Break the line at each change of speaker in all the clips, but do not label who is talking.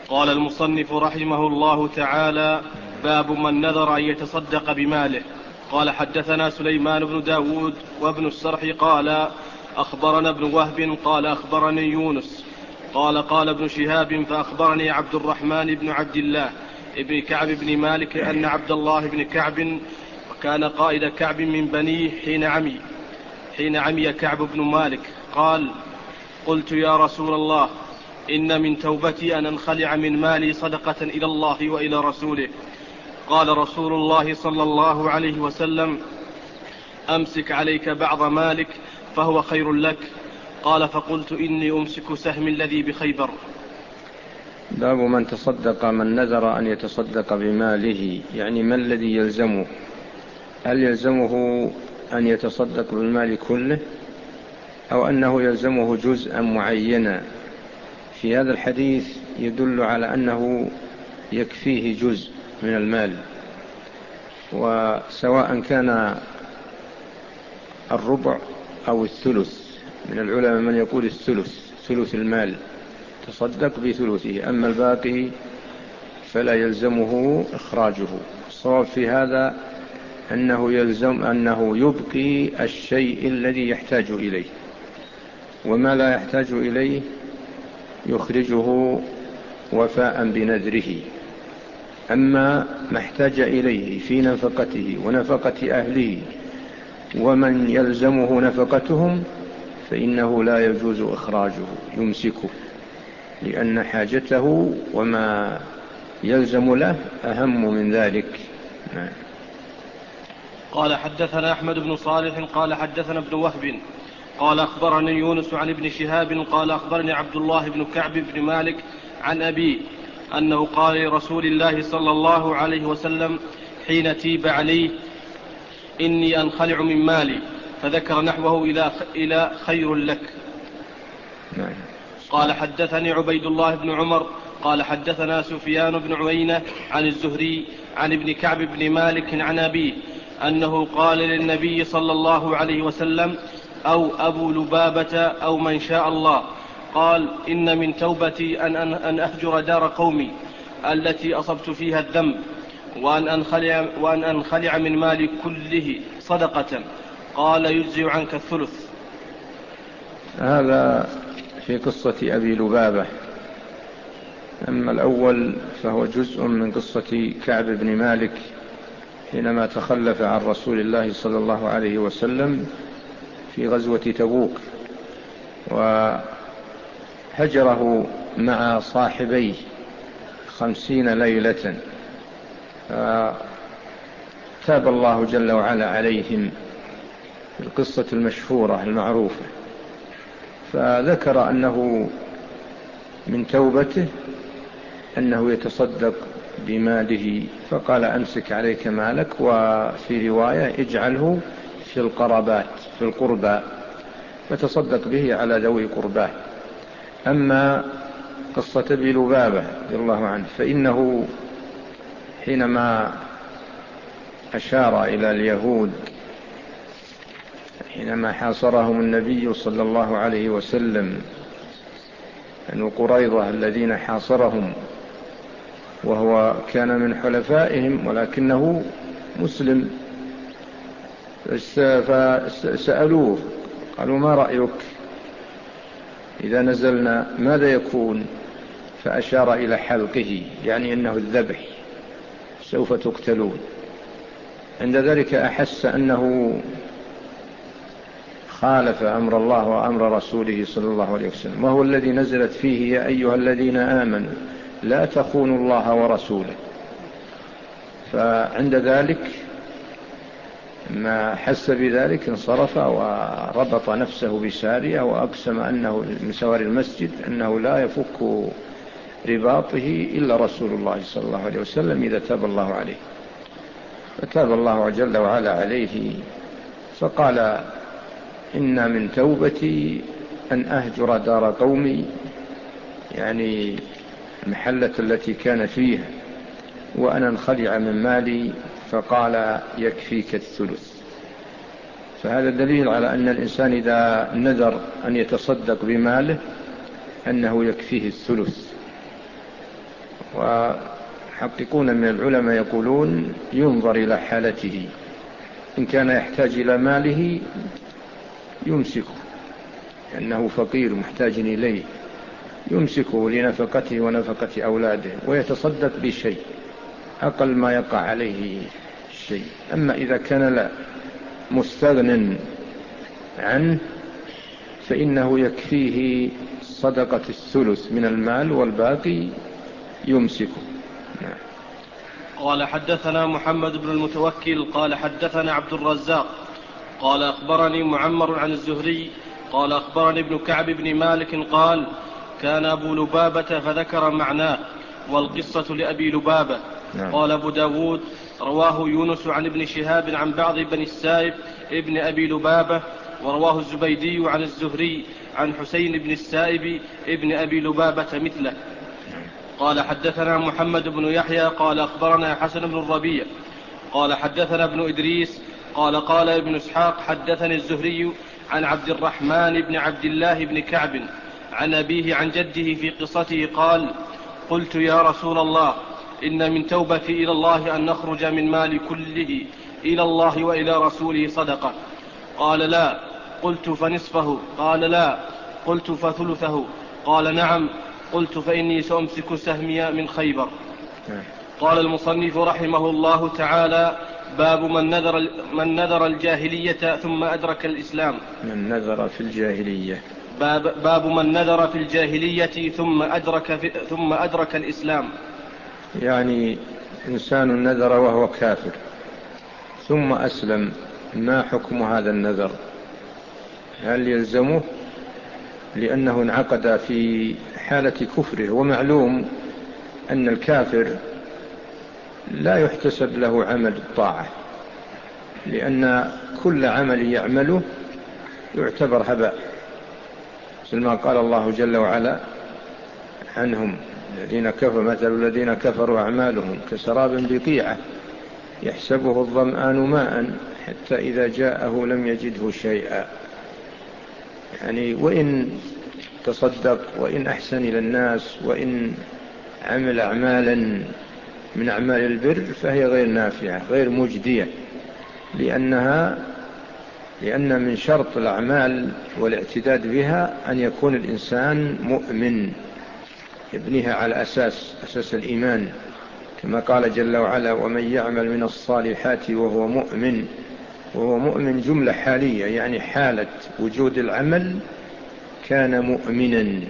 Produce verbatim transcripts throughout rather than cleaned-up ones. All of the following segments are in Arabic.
قال المصنف رحمه الله تعالى: باب من نذر أن يتصدق بماله. قال: حدثنا سليمان بن داود وابن السرح قال أخبرنا ابن وهب قال أخبرني يونس قال قال ابن شهاب فأخبرني عبد الرحمن بن عبد الله ابن كعب بن مالك أن عبد الله بن كعب وكان قائد كعب من بنيه حين عمي حين عمي كعب بن مالك قال: قلت يا رسول الله إن من توبتي أن أنخلع من مالي صدقة إلى الله وإلى رسوله. قال رسول الله صلى الله عليه وسلم: أمسك عليك بعض مالك فهو خير لك. قال: فقلت إني أمسك سهمي الذي بخيبر.
باب من تصدق من نذر أن يتصدق بماله، يعني ما الذي يلزمه؟ هل يلزمه أن يتصدق بالمال كله أو أنه يلزمه جزءا معينا؟ في هذا الحديث يدل على أنه يكفيه جزء من المال، وسواء كان الربع أو الثلث. من العلماء من يقول الثلث ثلث المال تصدق بثلثه، أما الباقي فلا يلزمه إخراجه. الصواب في هذا أنه يلزم أنه يبقي الشيء الذي يحتاج إليه، وما لا يحتاج إليه يخرجه وفاء بنذره. أما ما احتاج إليه في نفقته ونفقة أهله ومن يلزمه نفقتهم فإنه لا يجوز إخراجه، يمسكه، لأن حاجته وما يلزم له أهم من ذلك.
قال: حدثنا أحمد بن صالح قال حدثنا ابن وهب قال أخبرني يونس عن ابن شهاب قال أخبرني عبد الله بن كعب بن مالك عن أبيه أنه قال لرسول الله صلى الله عليه وسلم حين تيب عليه: إني أنخلع من مالي، فذكر نحوه إلى إلى خير لك. قال: حدثني عبيد الله بن عمر قال حدثنا سفيان بن عيينة عن الزهري عن ابن كعب بن مالك عن أبيه أنه قال للنبي صلى الله عليه وسلم أو أبو لبابة أو من شاء الله، قال: إن من توبتي أن, أن أهجر دار قومي التي أصبت فيها الذنب وأن أنخلع, وأن أنخلع من مالي كله صدقة. قال: يجزي عنك الثلث.
هذا في قصة أبي لبابة. أما الأول فهو جزء من قصة كعب بن مالك حينما تخلف عن رسول الله صلى الله عليه وسلم في غزوة تبوك، وهجره مع صاحبيه خمسين ليلة، فتاب الله جل وعلا عليهم في القصة المشهورة المعروفة. فذكر أنه من توبته أنه يتصدق بماله، فقال: أمسك عليك مالك، وفي رواية اجعله في القربات في القربى، فتصدق به على ذوي قرباه. أما قصة أبي لبابة رضي الله عنه فإنه حينما أشار إلى اليهود حينما حاصرهم النبي صلى الله عليه وسلم، بنو قريظة الذين حاصرهم وهو كان من حلفائهم ولكنه مسلم، فسألوه قالوا: ما رأيك إذا نزلنا ماذا يكون؟ فأشار إلى حلقه، يعني أنه الذبح، سوف تقتلون. عند ذلك أحس أنه خالف أمر الله وأمر رسوله صلى الله عليه وسلم، وهو الذي نزلت فيه: يا أيها الذين آمنوا لا تخونوا الله ورسوله. فعند ذلك ما حس بذلك انصرف وربط نفسه بسارية، وأقسم أنه من سوار المسجد أنه لا يفك رباطه إلا رسول الله صلى الله عليه وسلم إذا تاب الله عليه. فتاب الله جل وعلا عليه، فقال: إن من توبتي أن أهجر دار قومي، يعني المحلة التي كان فيها، وأن أنخلع من مالي. فقال: يكفيك الثلث. فهذا دليل على أن الإنسان إذا نذر أن يتصدق بماله أنه يكفيه الثلث. وحقيقون من العلماء يقولون ينظر إلى حالته، إن كان يحتاج إلى ماله يمسكه لأنه فقير محتاج إليه، يمسكه لنفقته ونفقة أولاده ويتصدق بشيء أقل ما يقع عليه الشيء. أما إذا كان لا مستغن عنه فإنه يكفيه صدقة الثلث من المال والباقي يمسكه.
قال حدثنا محمد بن المتوكل قال حدثنا عبد الرزاق قال أخبرني معمر عن الزهري قال أخبرني ابن كعب بن مالك قال كان أبو لبابة فذكر معناه والقصة لأبي لبابة. نعم. قال أبو داود رواه يونس عن ابن شهاب عن بعض بني السائب ابن أبي لبابة، ورواه الزبيدي عن الزهري عن حسين بن السائب ابن أبي لبابة مثله. قال حدثنا محمد بن يحيى قال أخبرنا حسن بن الربيع قال حدثنا ابن إدريس قال قال ابن إسحاق حدثني الزهري عن عبد الرحمن بن عبد الله بن كعب عن أبيه عن جده في قصته قال قلت يا رسول الله إن من توبتي إلى الله أن نخرج من مال كله إلى الله وإلى رسوله صدقة. قال لا. قلت فنصفه؟ قال لا. قلت فثلثه؟ قال نعم. قلت فإني سأمسك سهمي من خيبر. قال المصنف رحمه الله تعالى باب من نذر, من نذر الجاهلية ثم أدرك الإسلام.
من نذر في الجاهلية.
باب, باب من نذر في الجاهلية ثم أدرك, في ثم أدرك الإسلام.
يعني إنسان نذر وهو كافر ثم أسلم، ما حكم هذا النذر؟ هل يلزمه لأنه انعقد في حالة كفره؟ ومعلوم أن الكافر لا يحتسب له عمل الطاعة، لأن كل عمل يعمله يعتبر هباء، مثل ما قال الله جل وعلا عنهم الذين كفروا مثل الذين كفروا أعمالهم كسراب بقيعة يحسبه الظمآن ماء حتى إذا جاءه لم يجده شيئا. يعني وإن تصدق وإن أحسن إلى الناس وإن عمل أعمالا من أعمال البر فهي غير نافعة غير مجدية، لأنها لأن من شرط الأعمال والاعتداد بها أن يكون الإنسان مؤمن يبنيها على أساس أساس الإيمان، كما قال جل وعلا ومن يعمل من الصالحات وهو مؤمن. وهو مؤمن جملة حالية، يعني حالة وجود العمل كان مؤمنا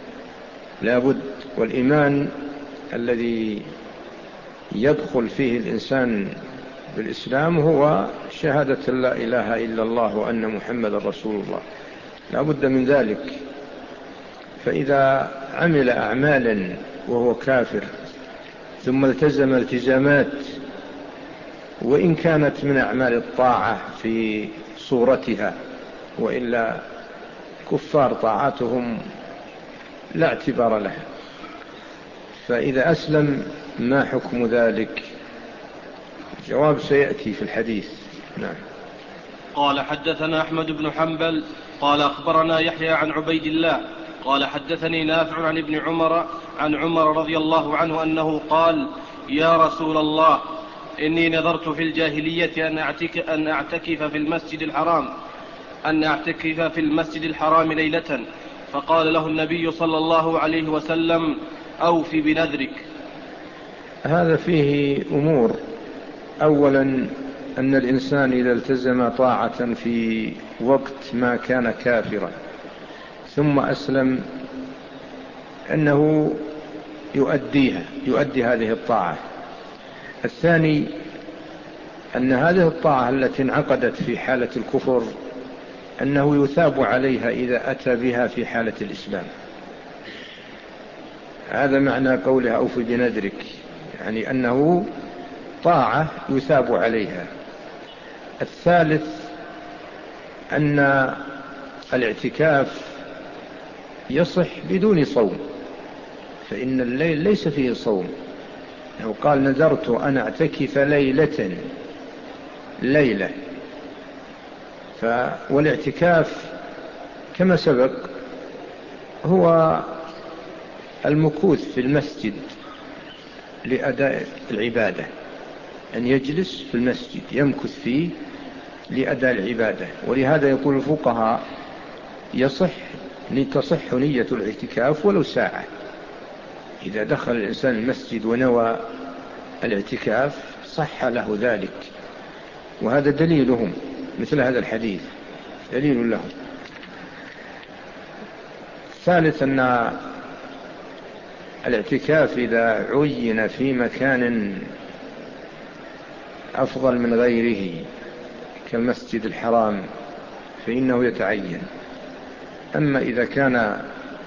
لابد. والإيمان الذي يدخل فيه الإنسان بالإسلام هو شهادة لا إله إلا الله وأن محمد رسول الله، لابد من ذلك. فإذا عمل أعمالا وهو كافر ثم التزم التزامات وإن كانت من أعمال الطاعة في صورتها، وإلا كفار طاعاتهم لا اعتبار لها، فإذا أسلم ما حكم ذلك؟ الجواب سيأتي في الحديث. نعم.
قال حدثنا أحمد بن حنبل قال أخبرنا يحيى عن عبيد الله قال حدثني نافع عن ابن عمر عن عمر رضي الله عنه أنه قال يا رسول الله إني نذرت في الجاهلية أن أعتك أن أعتكف في المسجد الحرام أن أعتكف في المسجد الحرام ليلة، فقال له النبي صلى الله عليه وسلم أوف بنذرك.
هذا فيه أمور. أولا أن الإنسان إذا التزم طاعة في وقت ما كان كافرا ثم أسلم أنه يؤديها يؤدي هذه الطاعة. الثاني أن هذه الطاعة التي انعقدت في حالة الكفر أنه يثاب عليها إذا أتى بها في حالة الإسلام. هذا معنى قولها أوف بنذرك، يعني أنه طاعة يثاب عليها. الثالث أن الاعتكاف يصح بدون صوم، فإن الليل ليس فيه صوم. لو قال نذرت أن أعتكف ليلة ليلة ف... والاعتكاف كما سبق هو المكوث في المسجد لأداء العبادة، أن يجلس في المسجد يمكث فيه لأداء العبادة. ولهذا يقول الفقهاء يصح تصح نية الاعتكاف ولو ساعة. إذا دخل الإنسان المسجد ونوى الاعتكاف صح له ذلك، وهذا دليلهم، مثل هذا الحديث دليل لهم. ثالث أن الاعتكاف إذا عين في مكان أفضل من غيره كالمسجد الحرام فإنه يتعين. أما إذا كان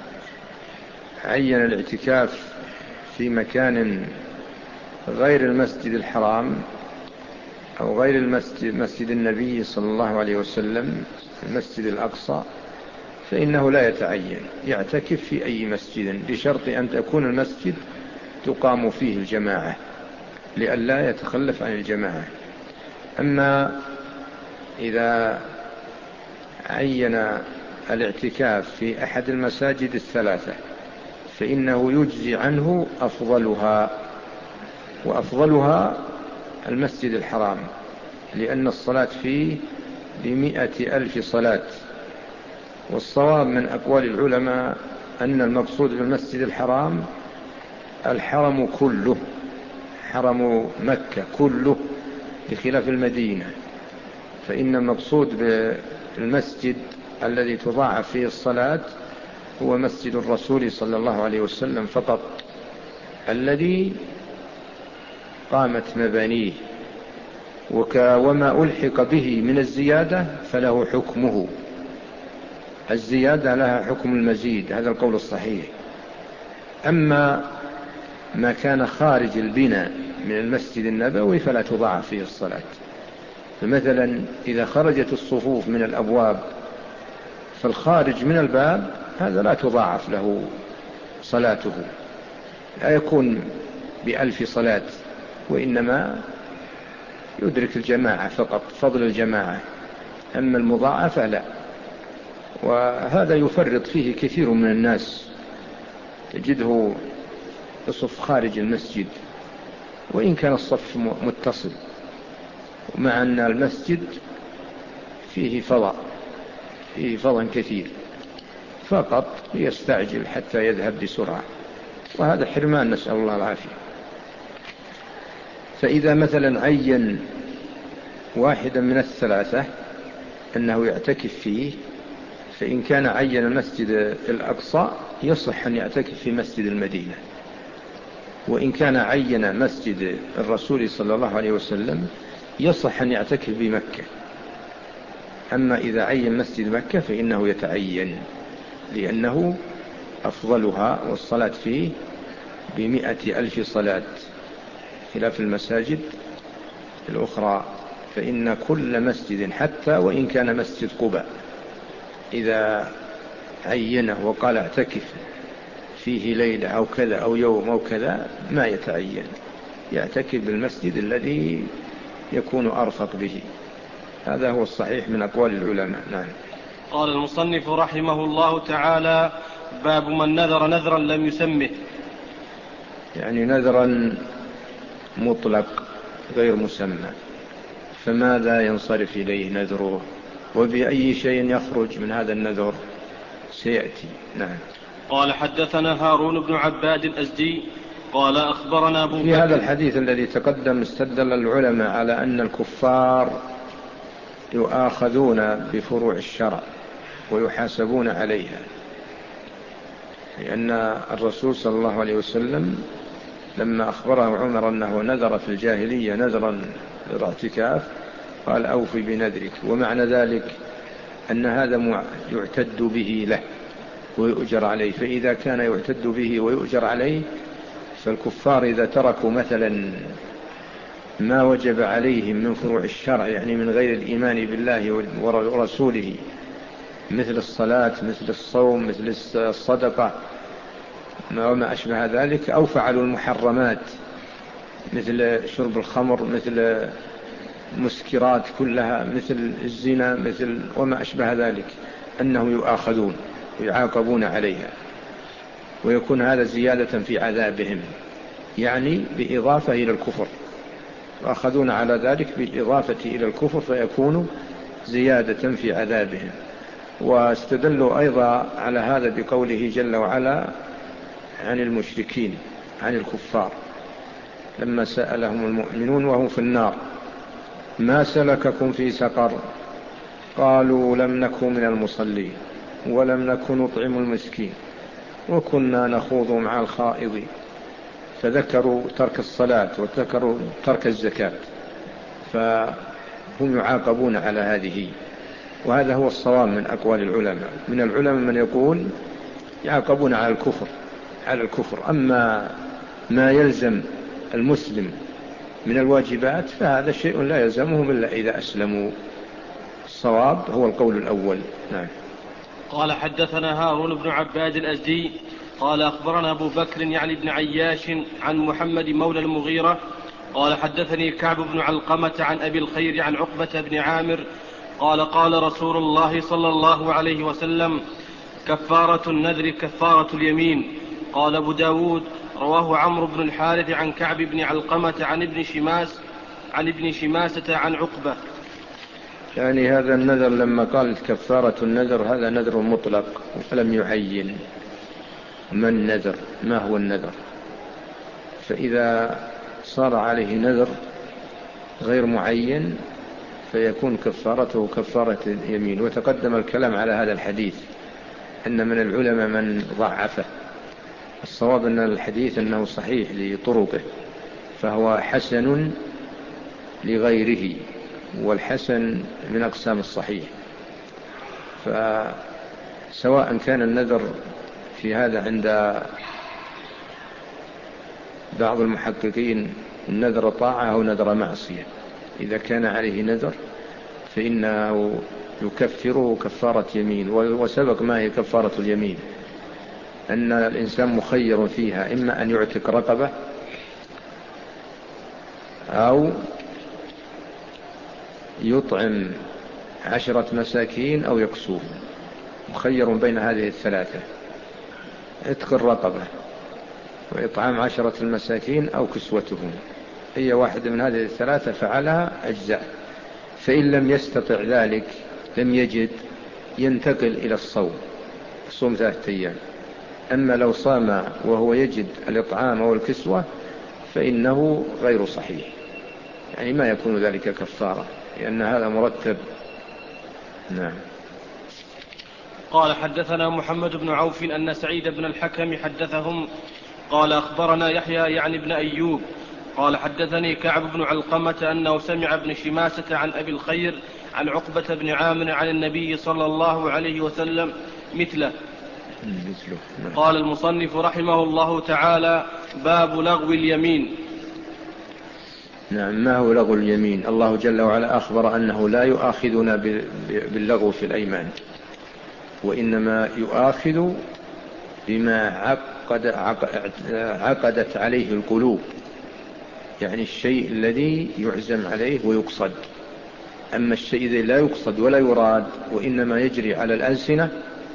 عين الاعتكاف في مكان غير المسجد الحرام أو غير المسجد مسجد النبي صلى الله عليه وسلم المسجد الأقصى فإنه لا يتعين، يعتكف في أي مسجد بشرط أن تكون المسجد تقام فيه الجماعة لئلا يتخلف عن الجماعة. أما إذا عين الاعتكاف في أحد المساجد الثلاثة فإنه يجزي عنه أفضلها، وأفضلها المسجد الحرام لأن الصلاة فيه بمئة ألف صلاة. والصواب من أقوال العلماء أن المقصود بالمسجد الحرام الحرم كله، حرم مكة كله بخلاف المدينة، فإن المقصود بالمسجد الذي تضاعف فيه الصلاة هو مسجد الرسول صلى الله عليه وسلم فقط الذي قامت مبانيه، وما ألحق به من الزيادة فله حكمه، الزيادة لها حكم المزيد، هذا القول الصحيح. أما ما كان خارج البناء من المسجد النبوي فلا تضاعف فيه الصلاة. فمثلا إذا خرجت الصفوف من الأبواب فالخارج من الباب هذا لا تضاعف له صلاته، لا يكون بألف صلاة، وإنما يدرك الجماعة فقط، فضل الجماعة. أما المضاعفة لا. وهذا يفرط فيه كثير من الناس، تجده يصف خارج المسجد وإن كان الصف متصل، ومع أن المسجد فيه فضاء فيه فضاء كثير، فقط يستعجل حتى يذهب بسرعة، وهذا حرمان نسأل الله العافية. فإذا مثلا عين واحدا من الثلاثة أنه يعتكف فيه، فإن كان عين المسجد الأقصى يصح أن يعتكف في مسجد المدينة، وإن كان عين مسجد الرسول صلى الله عليه وسلم يصح أن يعتكف بمكة. أما إذا عين مسجد مكة فإنه يتعين لأنه أفضلها والصلاة فيه بمئة ألف صلاة، خلاف المساجد الأخرى فإن كل مسجد حتى وإن كان مسجد قباء إذا عينه وقال اعتكف فيه ليلة أو كذا أو يوم أو كذا ما يتعين، يعتكف بالمسجد الذي يكون أرفق به. هذا هو الصحيح من أقوال العلماء. نعم.
قال المصنف رحمه الله تعالى: باب من نذر نذرا لم يسمه.
يعني نذرا مطلق غير مسمى، فماذا ينصرف إليه نذره وبأي شيء يخرج من هذا النذر سيأتي. نعم.
قال حدثنا هارون بن عباد الأزدي قال أخبرنا أبو بكر.
في هذا الحديث الذي تقدم استدل العلماء على أن الكفار يؤاخذون بفروع الشرع ويحاسبون عليها، لأن الرسول صلى الله عليه وسلم لما أخبره عمر أنه نذر في الجاهلية نذرا للاعتكاف قال أوفي بنذرك، ومعنى ذلك أن هذا يعتد به له ويؤجر عليه. فإذا كان يعتد به ويؤجر عليه فالكفار إذا تركوا مثلا ما وجب عليهم من فروع الشرع، يعني من غير الإيمان بالله ورسوله، مثل الصلاة مثل الصوم مثل الصدقة وما أشبه ذلك، أو فعلوا المحرمات مثل شرب الخمر مثل المسكرات كلها مثل الزنا مثل وما أشبه ذلك، أنهم يؤاخذون ويعاقبون عليها، ويكون هذا زيادة في عذابهم. يعني بإضافة إلى الكفر، وأخذون على ذلك بالإضافة إلى الكفر فيكون زيادة في عذابهم. واستدلوا أيضا على هذا بقوله جل وعلا عن المشركين عن الكفار لما سألهم المؤمنون وهم في النار ما سلككم في سقر قالوا لم نكن من المصلين ولم نكن نطعم المسكين وكنا نخوض مع الخائضين، فذكروا ترك الصلاة وذكروا ترك الزكاة، فهم يعاقبون على هذه. وهذا هو الصواب من أقوال العلماء. من العلماء من يقول يعاقبون على الكفر على الكفر أما ما يلزم المسلم من الواجبات فهذا شيء لا يلزمهم إلا إذا أسلموا. الصواب هو القول الأول. نعم.
قال حدثنا هارون بن عباد الأزدي قال أخبرنا أبو بكر يعني بن عياش عن محمد مولى المغيرة قال حدثني كعب بن علقمة عن أبي الخير عن عقبة بن عامر قال قال رسول الله صلى الله عليه وسلم كفارة النذر كفارة اليمين. قال أبو داود رواه عمرو بن الحارث عن كعب بن علقمة عن ابن شماس عن ابن شماسة عن عقبة.
يعني هذا النذر لما قال كفارة النذر هذا نذر مطلق ولم يعين ما النذر ما هو النذر، فإذا صار عليه نذر غير معين فيكون كفارته كفارة اليمين. وتقدم الكلام على هذا الحديث أن من العلماء من ضعفه. الصواب أن الحديث أنه صحيح لطرقه فهو حسن لغيره، والحسن من أقسام الصحيح. فسواء كان النذر في هذا عند بعض المحققين نذر طاعة أو نذر معصية، إذا كان عليه نذر فإنه يكفره كفارة يمين. وسبق ما هي كفارة اليمين أن الإنسان مخير فيها إما أن يعتق رقبة أو يطعم عشرة مساكين أو يكسوهم، مخير بين هذه الثلاثة: عتق الرقبة وإطعام عشرة المساكين أو كسوتهم. أي واحد من هذه الثلاثة فعلها أجزاء. فإن لم يستطع ذلك لم يجد ينتقل إلى الصوم، صوم ثلاثة أيام. أما لو صام وهو يجد الإطعام أو الكسوة فإنه غير صحيح، يعني ما يكون ذلك كفارة لأن هذا مرتب. نعم.
قال حدثنا محمد بن عوف أن سعيد بن الحكم حدثهم قال أخبرنا يحيى يعني بن أيوب قال حدثني كعب بن علقمة أنه سمع ابن شماسة عن أبي الخير عن عقبة بن عامر عن النبي صلى الله عليه وسلم مثله. قال المصنف رحمه الله تعالى: باب لغو اليمين.
نعم. ما هو لغو اليمين؟ الله جل وعلا أخبر أنه لا يؤاخذنا باللغو في الأيمان، وإنما يؤاخذ بما عقد عقدت عليه القلوب، يعني الشيء الذي يعزم عليه ويقصد. أما الشيء الذي لا يقصد ولا يراد وإنما يجري على الألسنة،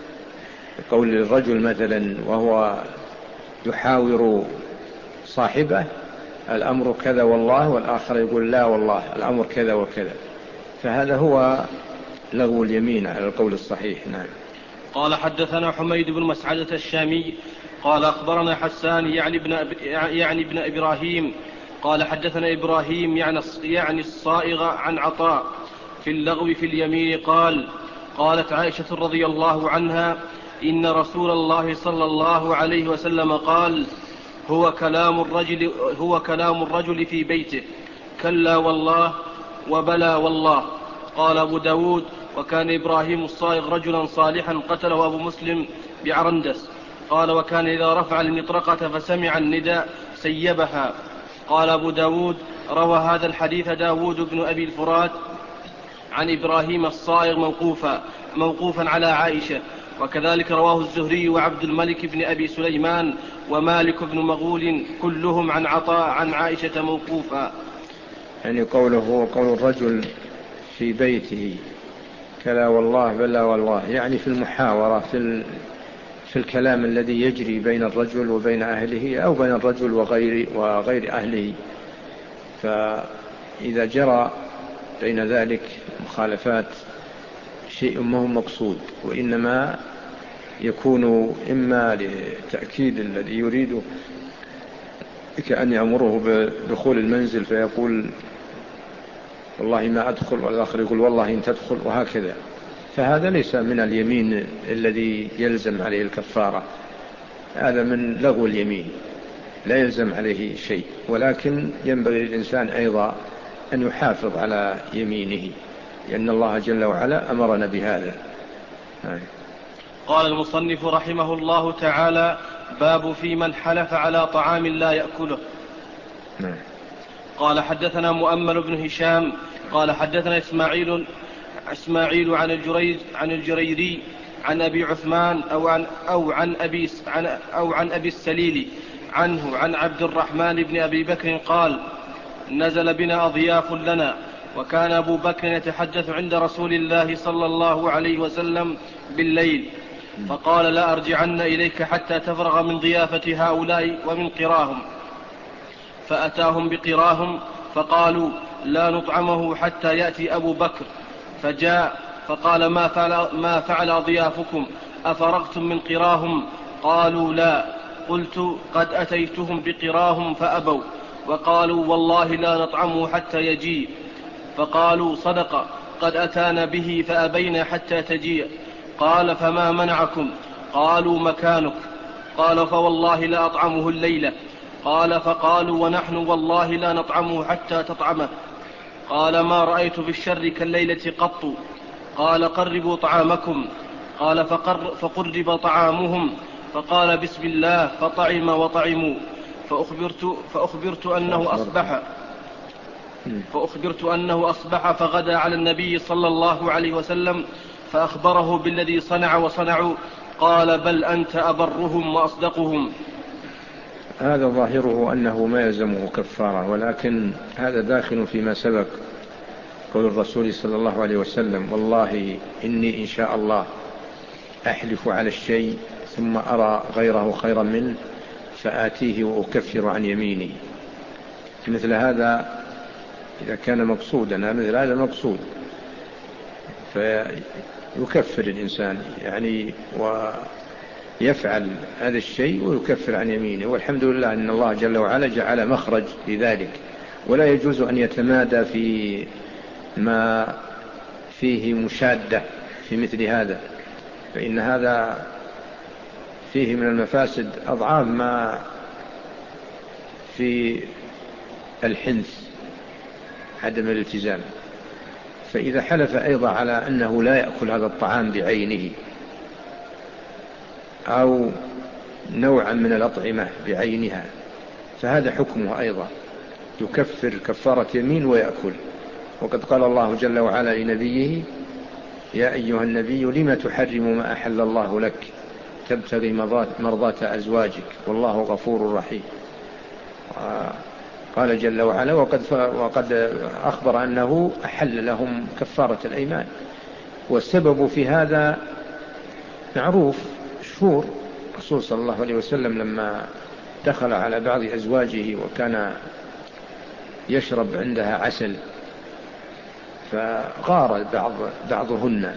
قول الرجل مثلا وهو يحاور صاحبه: الأمر كذا والله، والآخر يقول: لا والله الأمر كذا وكذا، فهذا هو لغو اليمين على القول الصحيح. نعم.
قال حدثنا حميد بن مسعدة الشامي قال أخبرنا حسان يعني ابن, يعني ابن إبراهيم قال حدثنا إبراهيم يعني الصائغ عن عطاء في اللغو في اليمين قال: قالت عائشة رضي الله عنها: إن رسول الله صلى الله عليه وسلم قال: هو كلام الرجل, هو كلام الرجل في بيته، كلا والله وبلا والله. قال أبو داود: وكان إبراهيم الصائغ رجلا صالحا قتله أبو مسلم بعرندس. قال: وكان إذا رفع المطرقة فسمع النداء سيبها. قال أبو داود: روى هذا الحديث داود بن أبي الفرات عن إبراهيم الصائغ موقوفا, موقوفا على عائشة، وكذلك رواه الزهري وعبد الملك بن أبي سليمان ومالك بن مغول كلهم عن عطاء عن عائشة موقوفا.
يعني قوله قول الرجل في بيته كلا والله بلا والله، يعني في المحاورة في في الكلام الذي يجري بين الرجل وبين أهله أو بين الرجل وغير, وغير أهله. فإذا جرى بين ذلك مخالفات شيء ما هو مقصود، وإنما يكون إما لتأكيد الذي يريده، كأن يأمره بدخول المنزل فيقول والله ما أدخل، والآخر يقول والله إن تدخل، وهكذا. فهذا ليس من اليمين الذي يلزم عليه الكفارة، هذا من لغو اليمين لا يلزم عليه شيء، ولكن ينبغي للإنسان أيضا أن يحافظ على يمينه، لأن الله جل وعلا أمرنا بهذا.
قال المصنف رحمه الله تعالى: باب في من حلف على طعام لا يأكله.
نعم.
قال حدثنا مؤمل بن هشام قال حدثنا إسماعيل إسماعيل عن الجريج عن الجريري عن أبي عثمان أو عن أو عن أبي عن أو عن أبي السليل عنه عن عبد الرحمن بن أبي بكر قال: نزل بنا أضياف لنا، وكان أبو بكر يتحدث عند رسول الله صلى الله عليه وسلم بالليل، فقال: لا أرجعن إليك حتى تفرغ من ضيافة هؤلاء ومن قراهم. فأتاهم بقراهم فقالوا: لا نطعمه حتى يأتي أبو بكر. فجاء فقال: ما فعل, ما فعل أضيافكم؟ أفرغتم من قراهم؟ قالوا: لا. قلت: قد أتيتهم بقراهم فأبوا، وقالوا: والله لا نطعمه حتى يجيء. فقالوا: صدق، قد أتانا به فأبينا حتى تجيء. قال: فما منعكم؟ قالوا: مكانك. قال: فوالله لا أطعمه الليلة. قال: فقالوا: ونحن والله لا نطعمه حتى تطعمه. قال: ما رأيت بالشر كالليلة قط. قال: قربوا طعامكم. قال: فقر فقرب طعامهم، فقال: بسم الله، فطعم وطعموا. فأخبرت, فأخبرت أنه أصبح فأخبرت أنه أصبح فغدا على النبي صلى الله عليه وسلم فأخبره بالذي صنع وصنعوا. قال: بل أنت أبرهم وأصدقهم.
هذا ظاهره أنه ما يلزمه كفارة، ولكن هذا داخل فيما سبق، قول الرسول صلى الله عليه وسلم: والله إني إن شاء الله أحلف على الشيء ثم أرى غيره خيرا منه فآتيه وأكفر عن يميني. مثل هذا إذا كان مقصودا، مثل هذا مقصود، فيكفر الإنسان يعني ويفعل هذا الشيء ويكفر عن يمينه. والحمد لله أن الله جل وعلا جعل مخرج لذلك، ولا يجوز أن يتمادى في ما فيه مشادة في مثل هذا، فإن هذا فيه من المفاسد أضعاف ما في الحنث، عدم الالتزام. فإذا حلف أيضا على أنه لا يأكل هذا الطعام بعينه أو نوعا من الأطعمة بعينها، فهذا حكمه أيضا يكفر كفارة يمين ويأكل. وقد قال الله جل وعلا لنبيه: يا أيها النبي لما تحرم ما أحل الله لك تبتغي مرضات أزواجك والله غفور رحيم. قال جل وعلا: وقد, وقد أخبر أنه أحل لهم كفارة الأيمان. والسبب في هذا معروف شهور. الرسول صلى الله عليه وسلم لما دخل على بعض أزواجه وكان يشرب عندها عسل، فغار بعض بعضهن،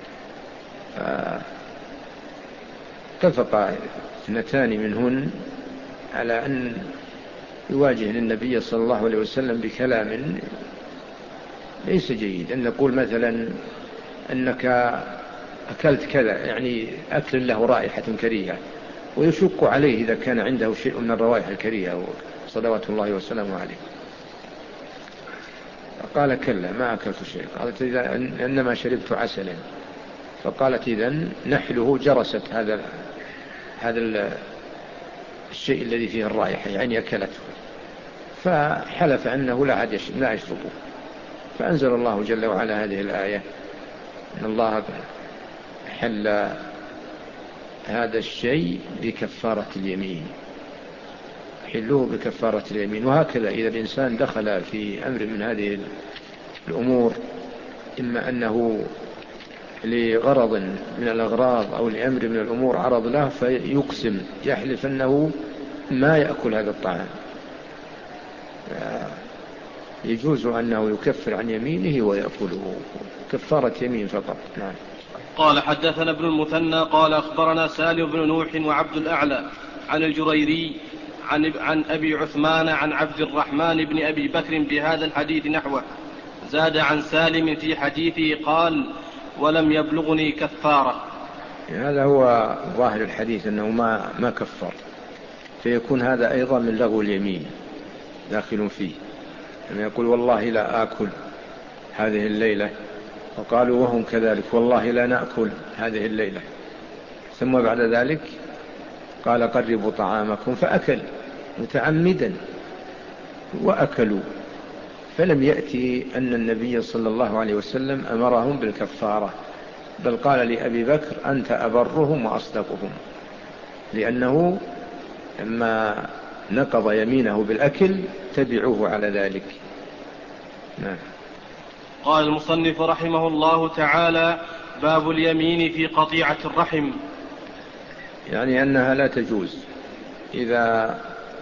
فاتفق اثنتان منهن على أن يواجه للنبي صلى الله عليه وسلم بكلام ليس جيد، أن نقول مثلا أنك أكلت كذا، يعني أكل له رائحة كريهة، ويشك عليه إذا كان عنده شيء من الروائح الكريهة صلوات الله وسلامه عليه. فقال: كلا ما أكلت شيء. قالت: إذا إنما شربت عسلا. فقالت: إذن نحله جرست هذا هذا الشيء الذي فيه الرائحة، يعني أكلته. فحلف أنه لا يشربه. فأنزل الله جل وعلا هذه الآية: إن الله حل هذا الشيء بكفارة اليمين، حلوه بكفارة اليمين. وهكذا إذا الإنسان دخل في أمر من هذه الأمور، إما أنه لغرض من الأغراض أو لأمر من الأمور عرض له فيقسم يحلف أنه ما يأكل هذا الطعام، يجوز أنه يكفر عن يمينه ويأكله كفارة يمين فقط. نعم.
قال حدثنا ابن المثنى قال أخبرنا سالم بن نوح وعبد الأعلى عن الجريري عن, عن أبي عثمان عن عبد الرحمن بن أبي بكر بهذا الحديث نحوه، زاد عن سالم في حديثه قال ولم يبلغني كفارة.
هذا هو ظاهر الحديث أنه ما, ما كفر، فيكون هذا أيضا من لغو اليمين داخل فيه، أن يقول والله لا آكل هذه الليلة، وقالوا وهم كذلك والله لا نأكل هذه الليلة، ثم بعد ذلك قال قربوا طعامكم فأكل متعمدا وأكلوا، فلم يأتي أن النبي صلى الله عليه وسلم أمرهم بالكفارة، بل قال لأبي بكر أنت أبرهم وأصدقهم، لأنه لما نقض يمينه بالأكل تبعوه على ذلك. نعم.
قال المصنف رحمه الله تعالى باب اليمين في قطيعة الرحم،
يعني أنها لا تجوز إذا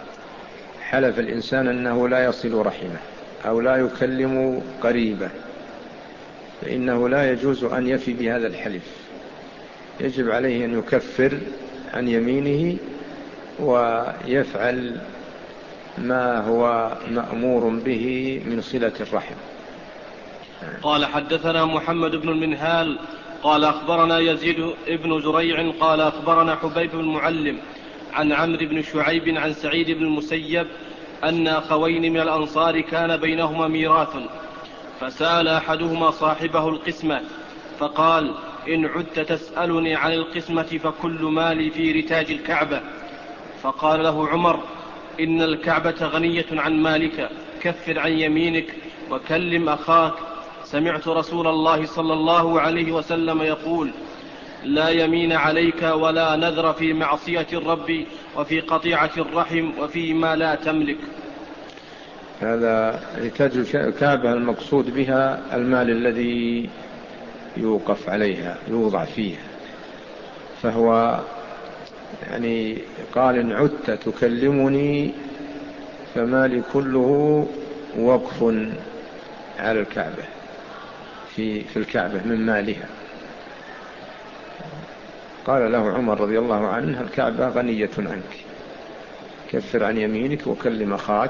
حلف الإنسان أنه لا يصل رحمه أو لا يكلم قريبه، فإنه لا يجوز أن يفي بهذا الحلف، يجب عليه أن يكفر عن يمينه ويفعل ما هو مأمور به من صلة الرحم.
قال حدثنا محمد بن المنهال قال أخبرنا يزيد بن زريع قال أخبرنا حبيب المعلم عن عمرو بن شعيب عن سعيد بن المسيب أن أخوين من الأنصار كان بينهما ميراث، فسأل أحدهما صاحبه القسمة فقال إن عدت تسألني عن القسمة فكل مالي في رتاج الكعبة، فقال له عمر إن الكعبة غنية عن مالك، كفر عن يمينك وكلم أخاك، سمعت رسول الله صلى الله عليه وسلم يقول لا يمين عليك ولا نذر في معصية الرب وفي قطيعة الرحم وفي ما لا تملك.
هذا رتاج الكعبة المقصود بها المال الذي يوقف عليها يوضع فيها، فهو يعني قال إن عدت تكلمني فمالي كله وقف على الكعبة في, في الكعبة من مالها. قال له عمر رضي الله عنه الكعبة غنية عنك، كفر عن يمينك وكلم أخاك،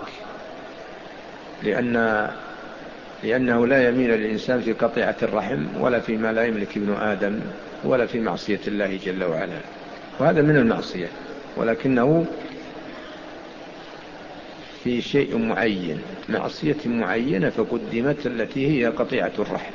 لأن لأنه لا يمين للإنسان في قطيعة الرحم ولا فيما لا يملك ابن آدم ولا في معصية الله جل وعلا، وهذا من المعصية، ولكنه في شيء معين، معصية معينة فقدمت التي هي قطيعة الرحم،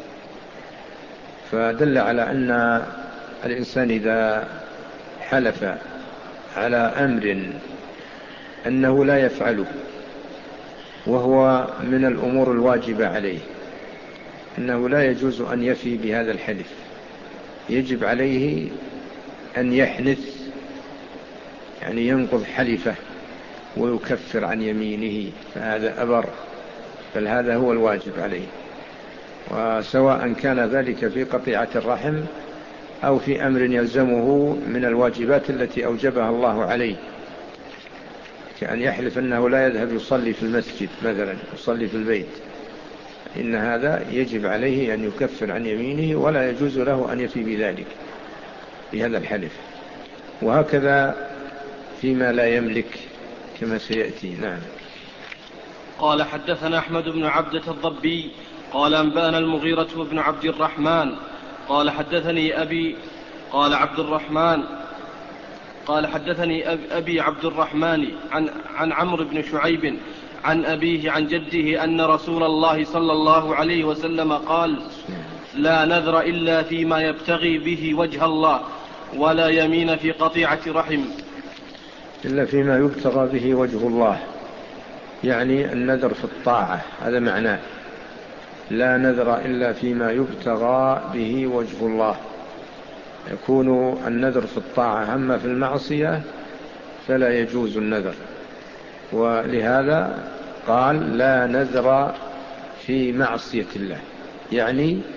فدل على أن الإنسان إذا حلف على أمر أنه لا يفعله وهو من الأمور الواجبة عليه، أنه لا يجوز أن يفي بهذا الحلف، يجب عليه أن يحنث يعني ينقض حلفه ويكفر عن يمينه، فهذا أبر، بل هذا هو الواجب عليه، وسواء كان ذلك في قطيعة الرحم أو في أمر يلزمه من الواجبات التي أوجبها الله عليه، كأن يحلف أنه لا يذهب يصلي في المسجد مثلا، يصلي في البيت، إن هذا يجب عليه أن يكفر عن يمينه ولا يجوز له أن يفي بذلك بهذا الحلف، وهكذا فيما لا يملك كما سيأتي. نعم.
قال حدثنا أحمد بن عبدة الضبي قال أنبأنا المغيرة بن عبد الرحمن قال حدثني أبي قال عبد الرحمن قال حدثني أبي عبد الرحمن عن, عن عمرو بن شعيب عن أبيه عن جده أن رسول الله صلى الله عليه وسلم قال لا نذر إلا فيما يبتغي به وجه الله ولا يمين في قطيعة رحم
إلا فيما يبتغى به وجه الله، يعني النذر في الطاعة، هذا معناه لا نذر إلا فيما يبتغى به وجه الله، يكون النذر في الطاعة، أما في المعصية فلا يجوز النذر، ولهذا قال لا نذر في معصية الله، يعني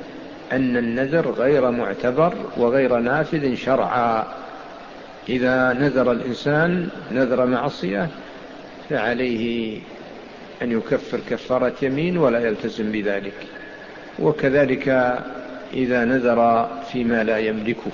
أن النذر غير معتبر وغير نافذ شرعا. إذا نذر الإنسان نذر معصية فعليه أن يكفر كفارة يمين ولا يلتزم بذلك. وكذلك إذا نذر فيما لا يملكه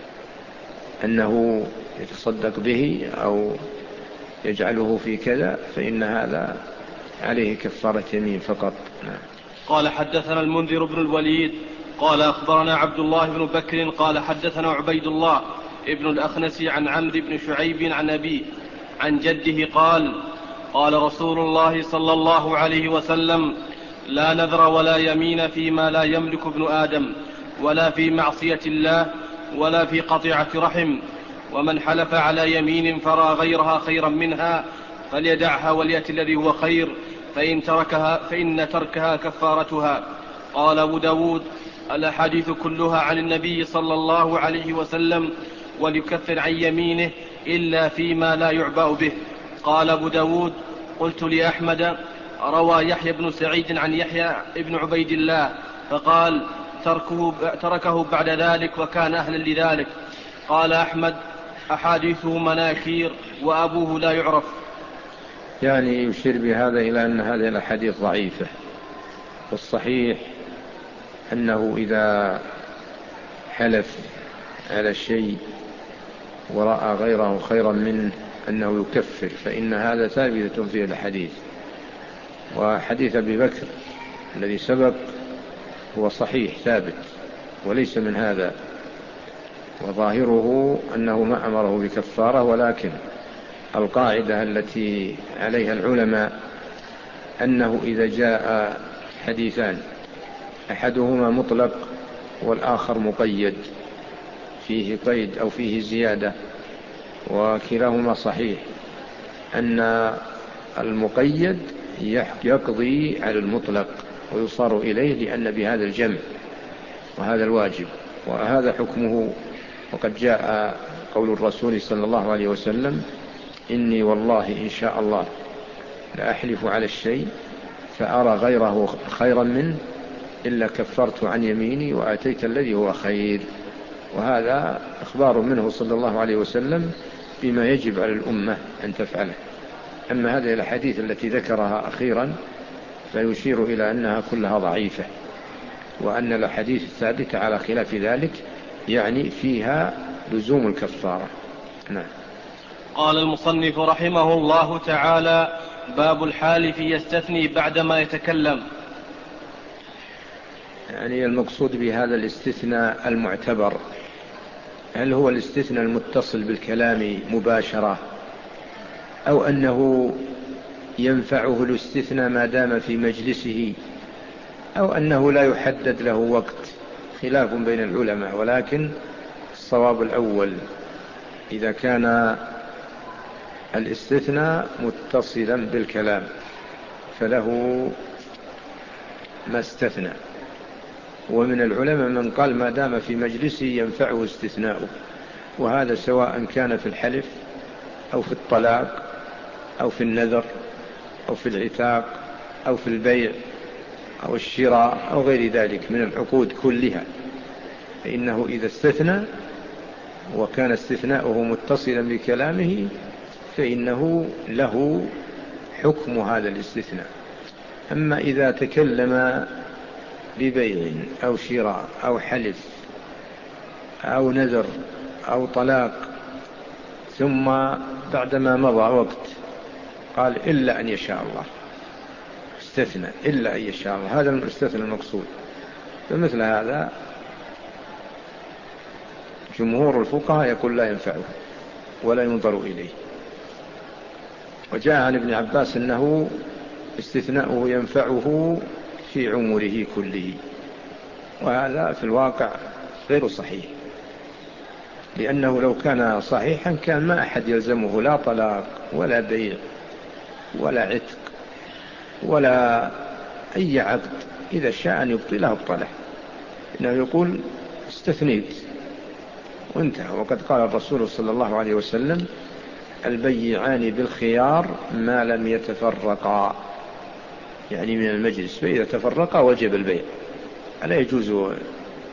أنه يتصدق به أو يجعله في كذا فإن هذا عليه كفارة يمين فقط.
قال حدثنا المنذر بن الوليد قال أخبرنا عبد الله بن بكر قال حدثنا عبيد الله ابن الأخنس عن عمرو بن شعيب عن أبيه عن جده قال قال رسول الله صلى الله عليه وسلم لا نذر ولا يمين فيما لا يملك ابن آدم ولا في معصية الله ولا في قطيعة رحم، ومن حلف على يمين فرى غيرها خيرا منها فليدعها وليأتي الذي هو خير، فإن تركها فإن تركها كفارتها. قال أبو داود الأحاديث كلها عن النبي صلى الله عليه وسلم وليكفر عن يمينه إلا فيما لا يعبأ به. قال أبو داود قلت لأحمد روى يحيى بن سعيد عن يحيى بن عبيد الله فقال تركه, تركه بعد ذلك وكان أهلا لذلك. قال أحمد أحاديثه مناكير وأبوه لا يعرف.
يعني يشير بهذا إلى أن هذه الأحاديث ضعيفة، والصحيح أنه إذا حلف على الشيء ورأى غيره خيرا منه أنه يكفر، فإن هذا ثابتة فيه الحديث. وحديث أبي بكر الذي سبق هو صحيح ثابت وليس من هذا، وظاهره أنه ما أمره بكفارة، ولكن القاعدة التي عليها العلماء أنه إذا جاء حديثان أحدهما مطلق والآخر مقيد فيه قيد أو فيه زيادة وكلاهما صحيح، أن المقيد يقضي على المطلق ويصار إليه لأن بهذا الجمع وهذا الواجب وهذا حكمه. وقد جاء قول الرسول صلى الله عليه وسلم إني والله إن شاء الله لأحلف على الشيء فأرى غيره خيرا منه إلا كفرت عن يميني وآتيت الذي هو خير. وهذا إخبار منه صلى الله عليه وسلم بما يجب على الأمة أن تفعله. أما هذه الحديث التي ذكرها أخيرا فيشير إلى أنها كلها ضعيفة، وأن الحديث الثابتة على خلاف ذلك يعني فيها لزوم الكفارة. نعم.
قال المصنف رحمه الله تعالى باب الحالف يستثني بعدما يتكلم.
يعني المقصود بهذا الاستثناء المعتبر، هل هو الاستثناء المتصل بالكلام مباشرة أو أنه ينفعه الاستثناء ما دام في مجلسه أو أنه لا يحدد له وقت، خلاف بين العلماء، ولكن الصواب الأول إذا كان الاستثناء متصلا بالكلام فله ما استثنى. ومن العلماء من قال ما دام في مجلسه ينفعه استثناؤه، وهذا سواء كان في الحلف أو في الطلاق أو في النذر أو في العتاق أو في البيع أو الشراء أو غير ذلك من العقود كلها، فإنه إذا استثنى وكان استثناؤه متصلا بكلامه فإنه له حكم هذا الاستثناء. أما إذا تكلم ببيع أو شراء أو حلف أو نذر أو طلاق ثم بعدما مضى وقت قال إلا أن يشاء الله، استثنى إلا أن يشاء الله، هذا الاستثناء المقصود. فمثل هذا جمهور الفقهاء يقول لا ينفعه ولا ينظر إليه. وجاء عن ابن عباس أنه استثناؤه ينفعه في عمره كله، وهذا في الواقع غير صحيح، لأنه لو كان صحيحا كان ما أحد يلزمه لا طلاق ولا بيع ولا عتق ولا أي عقد، إذا شاء أن يبطله ابطله، إنه يقول استثنيت وانتهى. وقد قال الرسول صلى الله عليه وسلم البيعان بالخيار ما لم يتفرقا، يعني من المجلس، فإذا تفرقا وجب البيع، ألا يجوز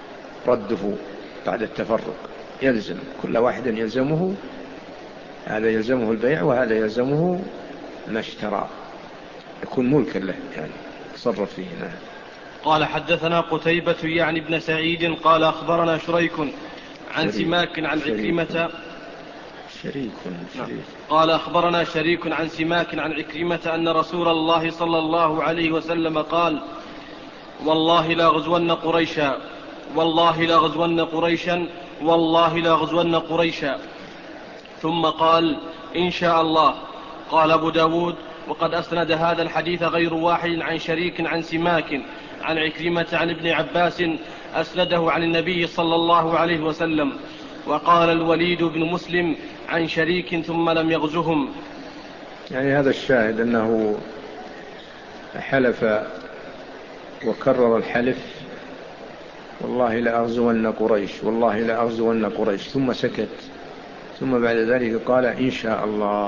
رده بعد التفرق، يلزم كل واحد يلزمه، هذا يلزمه البيع وهذا يلزمه ما اشترى، يكون ملكا له يعني تصرف فيه. نعم.
قال حدثنا قتيبة يعني ابن سعيد قال أخبرنا شريك عن
شريك
سماك عن
شريك
عكرمة
شريك, شريك.
قال أخبرنا شريك عن سماك عن عكرمة أن رسول الله صلى الله عليه وسلم قال والله لا غزون قريشا والله لا غزون قريشا والله لا غزون قريشا ثم قال إن شاء الله. قال أبو داود وقد أسند هذا الحديث غير واحد عن شريك عن سماك عن عكرمة عن ابن عباس أسنده عن النبي صلى الله عليه وسلم. وقال الوليد بن مسلم عن شريك ثم لم يغزهم.
يعني هذا الشاهد أنه حلف وكرر الحلف والله لأغزون قريش والله لأغزون قريش ثم سكت، ثم بعد ذلك قال إن شاء الله،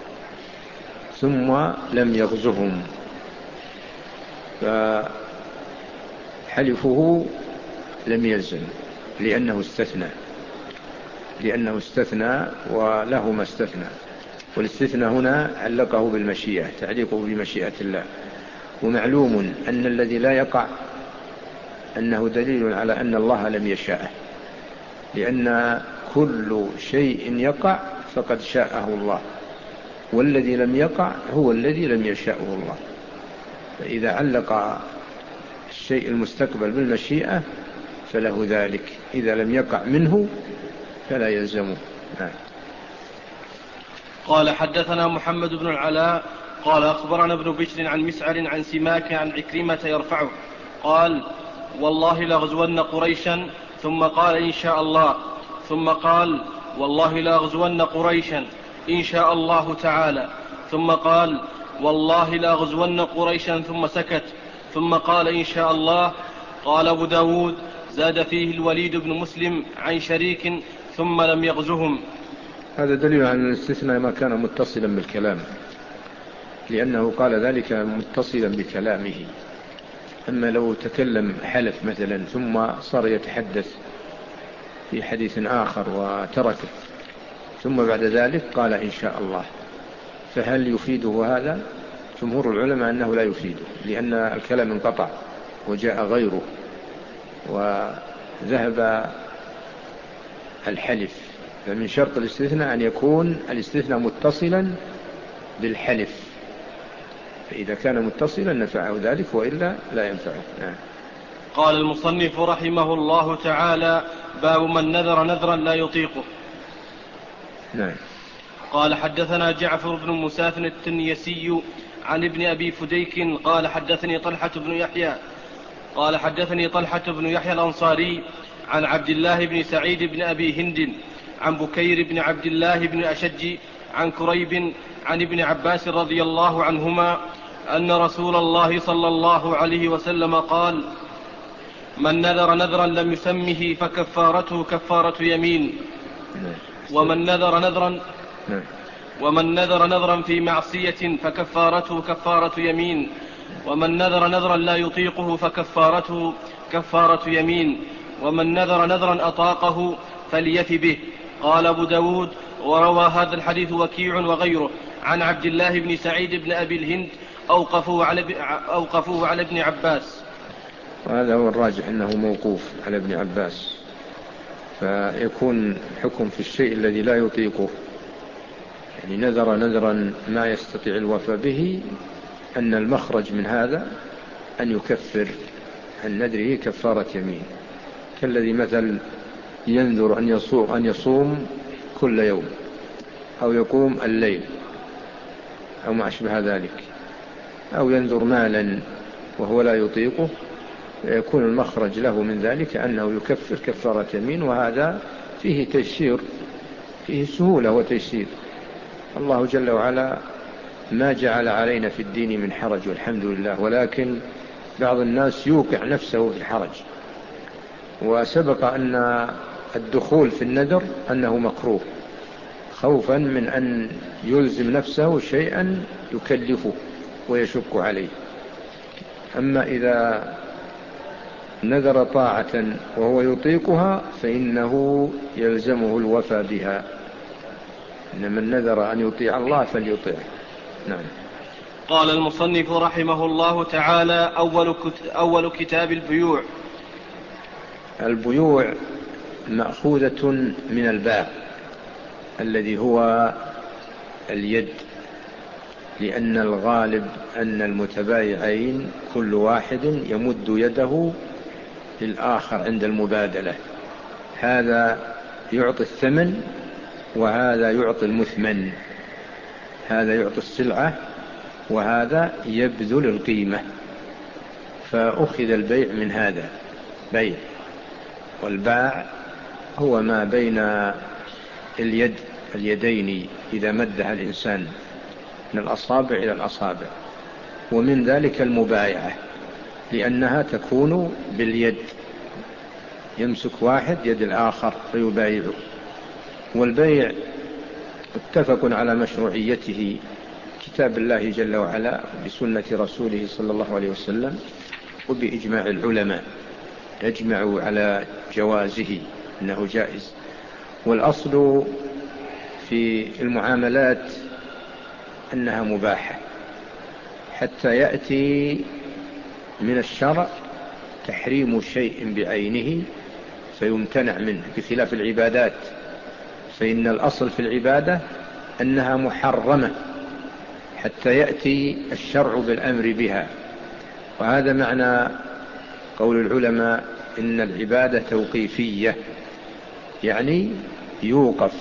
ثم لم يغزهم، فحلفه لم يلزم لأنه استثنى لأنه استثنى وله ما استثنى، والاستثناء هنا علقه بالمشيئة، تعليقه بمشيئة الله. ومعلوم أن الذي لا يقع أنه دليل على أن الله لم يشاءه، لأن كل شيء يقع فقد شاءه الله، والذي لم يقع هو الذي لم يشاءه الله. فإذا علق الشيء المستقبل بالمشيئة فله ذلك، إذا لم يقع منه فلا يلزمه. نعم.
قال حدثنا محمد بن العلاء قال أخبرنا ابن بشر عن مسعر عن سماك عن عكرمة يرفعه قال والله لأغزون قريشا ثم قال إن شاء الله، ثم قال والله لأغزون قريشا إن شاء الله تعالى، ثم قال والله لأغزون قريشا ثم سكت، ثم قال إن شاء الله. قال أبو داود زاد فيه الوليد بن مسلم عن شريك ثم لم يغزهم.
هذا دليل على الاستثناء ما كان متصلا بالكلام، لأنه قال ذلك متصلا بكلامه. أما لو تكلم حلف مثلا ثم صار يتحدث في حديث آخر وتركه ثم بعد ذلك قال إن شاء الله، فهل يفيده هذا؟ جمهور العلماء أنه لا يفيده، لأن الكلام انقطع وجاء غيره وذهب الحلف. فمن شرط الاستثناء أن يكون الاستثناء متصلا بالحلف، فإذا كان متصلا نفعه ذلك وإلا لا ينفعه. نعم.
قال المصنف رحمه الله تعالى باب من نذر نذرا لا يطيقه.
نعم.
قال حدثنا جعفر بن مسافن التنيسي عن ابن أبي فديك قال حدثني طلحة بن يحيى قال حدثني طلحة بن يحيى الأنصاري عن عبد الله بن سعيد بن أبي هند عن بكير بن عبد الله بن أشج عن كريب عن ابن عباس رضي الله عنهما أن رسول الله صلى الله عليه وسلم قال من نذر نذرا لم يسمه فكفارته كفارة يمين، ومن نذر نذرا ومن نذر نذرا في معصية فكفارته كفارة يمين، ومن نذر نذرا لا يطيقه فكفارته كفارة يمين، ومن نذر نذرا أطاقه فليف به. قال أبو داود وروى هذا الحديث وكيع وغيره عن عبد الله بن سعيد بن أبي الهند أوقفوه على, أوقفوه على ابن عباس.
وهذا هو الراجح أنه موقوف على ابن عباس، فيكون حكم في الشيء الذي لا يطيقه، يعني نذر نذرا ما يستطيع الوفاء به، أن المخرج من هذا أن يكفر عن نذره كفارة يمين، كالذي مثل ينذر أن يصوم, أن يصوم كل يوم أو يقوم الليل أو ما أشبه ذلك، أو ينذر مالا وهو لا يطيقه، يكون المخرج له من ذلك أنه يكفر كفارة يمين، وهذا فيه تيسير، فيه سهولة وتيسير. الله جل وعلا ما جعل علينا في الدين من حرج والحمد لله، ولكن بعض الناس يوقع نفسه في الحرج. وسبق أن الدخول في النذر أنه مكروه، خوفا من أن يلزم نفسه شيئا يكلفه ويشق عليه. أما إذا نذر طاعة وهو يطيقها فإنه يلزمه الوفى بها، إن من نذر أن يطيع الله فليطيع. نعم.
قال المصنف رحمه الله تعالى: أول, أول كتاب البيوع.
البيوع مأخوذة من الباع الذي هو اليد، لأن الغالب أن المتبايعين كل واحد يمد يده للآخر عند المبادلة، هذا يعطي الثمن وهذا يعطي المثمن، هذا يعطي السلعة وهذا يبذل القيمة، فأخذ البيع من هذا بيع. والباع هو ما بين اليد اليدين إذا مدها الإنسان من الأصابع إلى الأصابع، ومن ذلك المبايعة لأنها تكون باليد، يمسك واحد يد الآخر فيبايعه. والبيع متفق على مشروعيته كتاب الله جل وعلا بسنة رسوله صلى الله عليه وسلم وبإجماع العلماء، يجمعوا على جوازه أنه جائز. والأصل في المعاملات أنها مباحة حتى يأتي من الشرع تحريم شيء بعينه فيمتنع منه، بخلاف العبادات فإن الأصل في العبادة أنها محرمة حتى يأتي الشرع بالأمر بها. وهذا معنى قول العلماء إن العبادة توقيفية، يعني يوقف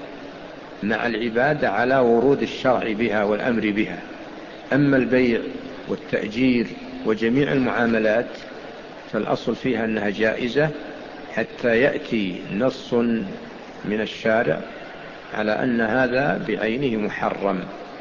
مع العبادة على ورود الشرع بها والأمر بها. أما البيع والتأجير وجميع المعاملات فالأصل فيها أنها جائزة حتى يأتي نص من الشارع على أن هذا بعينه محرم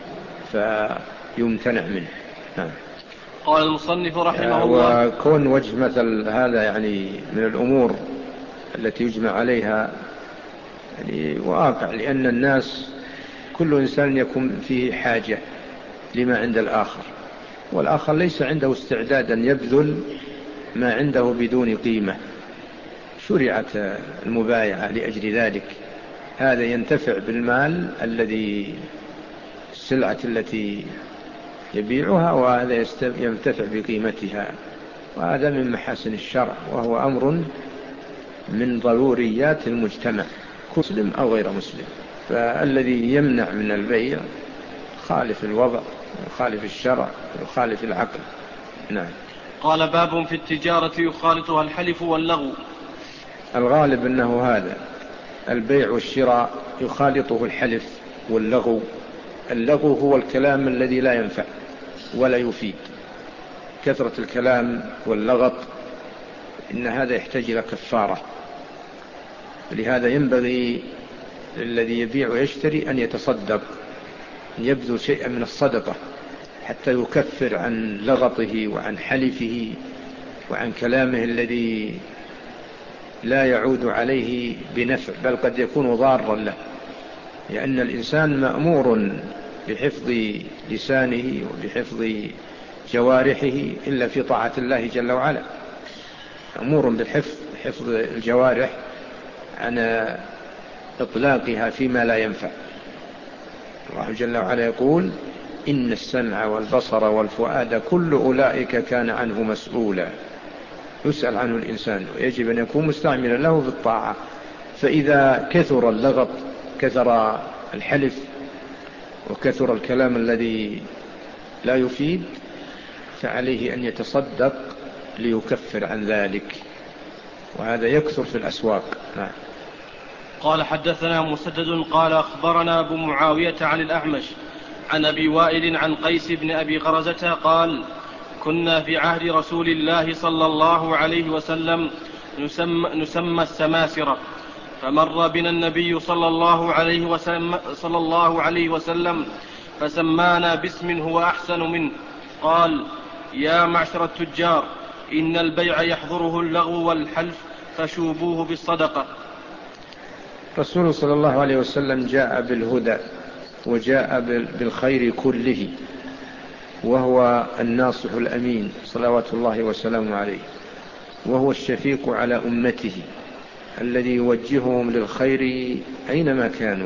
فيمتنع منه. نعم.
قال المصنف رحمه الله:
وكون وجه مثل هذا يعني من الأمور التي يجمع عليها يعني واقع، لأن الناس كل إنسان يكون فيه حاجة لما عند الآخر، والآخر ليس عنده استعداد أن يبذل ما عنده بدون قيمة، شرعت المبايعة لأجل ذلك. هذا ينتفع بالمال الذي السلعة التي يبيعها، وهذا ينتفع بقيمتها، وهذا من محاسن الشرع، وهو أمر من ضروريات المجتمع مسلم أو غير مسلم. فالذي يمنع من البيع خالف الوضع وخالف الشرع وخالف العقل. نعم.
قال: باب في التجارة يخالطها الحلف واللغو.
الغالب أنه هذا البيع والشراء يخالطه الحلف واللغو. اللغو هو الكلام الذي لا ينفع ولا يفيد، كثرة الكلام واللغط إن هذا يحتاج إلى كفارة. لهذا ينبغي للذي يبيع ويشتري أن يتصدق، أن يبذل شيئا من الصدقة حتى يكفر عن لغطه وعن حلفه وعن كلامه الذي لا يعود عليه بنفع، بل قد يكون ضارا له، لأن الإنسان مأمور بحفظ لسانه وبحفظ جوارحه إلا في طاعة الله جل وعلا، مأمور بالحفظ، حفظ الجوارح عن إطلاقها فيما لا ينفع. الله جل وعلا يقول: إن السمع والبصر والفؤاد كل أولئك كان عنه مسؤولا. يسأل عنه الإنسان ويجب أن يكون مستعملا له في الطاعة. فإذا كثر اللغط، كثر الحلف، وكثر الكلام الذي لا يفيد، فعليه أن يتصدق ليكفر عن ذلك، وهذا يكثر في الأسواق. نعم.
قال: حدثنا مسدد قال أخبرنا أبو معاوية عن الأعمش عن أبي وائل عن قيس بن أبي غرزة قال: كنا في عهد رسول الله صلى الله عليه وسلم نسمى, نسمى السماسرة، فمر بنا النبي صلى الله عليه وسلم, صلى الله عليه وسلم فسمانا باسم هو أحسن منه، قال: يا معشر التجار، إن البيع يحضره اللغو والحلف فشوبوه بالصدقة.
رسول صلى الله عليه وسلم جاء بالهدى وجاء بالخير كله، وهو الناصح الأمين صلوات الله وسلامه عليه، وهو الشفيق على أمته الذي يوجههم للخير أينما كانوا.